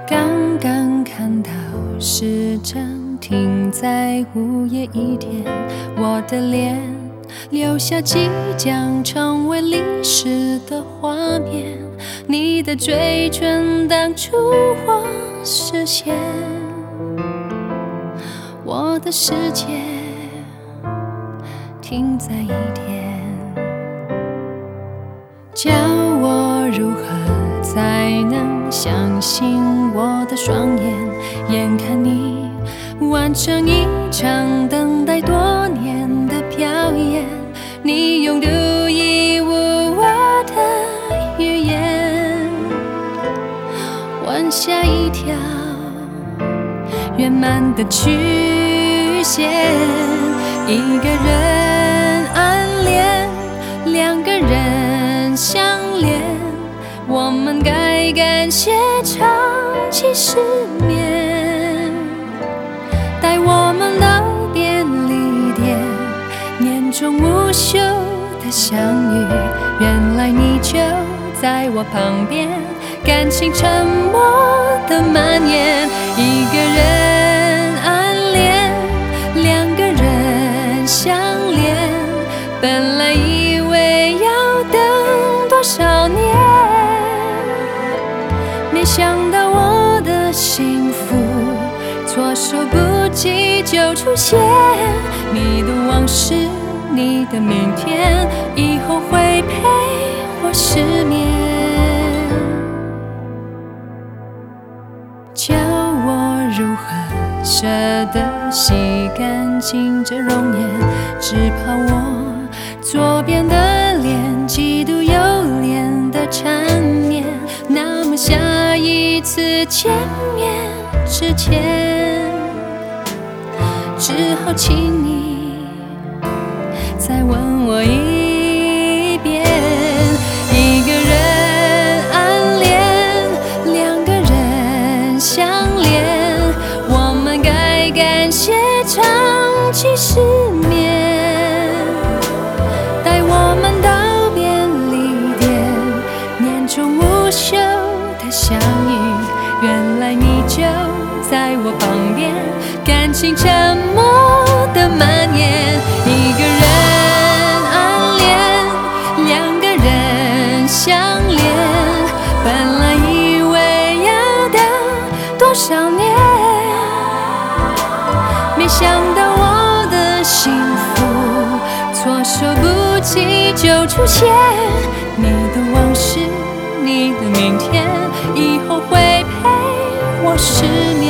刚刚看到时针停在午夜1点，我的脸留下即将成为历史的画面，你的嘴唇挡住我视线，我的世界停在1点。叫我如何才能相信我的双眼，眼看你完成一场等待多年的表演，你用独一无二的语言弯下一条圆满的曲线，一个人暗恋，两个人相恋，我们该感谢长期失眠，带我们到便利店，年终无休的相遇，原来你就在我旁边，感情沉默的蔓延，一个人暗恋，两个人相恋，本来以为要等多少年，没想到我的幸福措手不及就出现，你的往事，你的明天，以后会陪我失眠。教我如何舍得洗干净这容颜，只怕我左边的脸嫉妒右脸的缠绵，那么下一次见面之前，只好请你再问我一遍，一个人暗恋，两个人相恋，我们该感谢长期失眠，带我们到便利店，年终无休的相遇，原来你就在我旁边，感情沉默的蔓延，一个人暗恋，两个人相恋，本来以为要等多少年，没想到我的幸福措手不及就出现，你的往事，你的明天，以后会陪我失眠。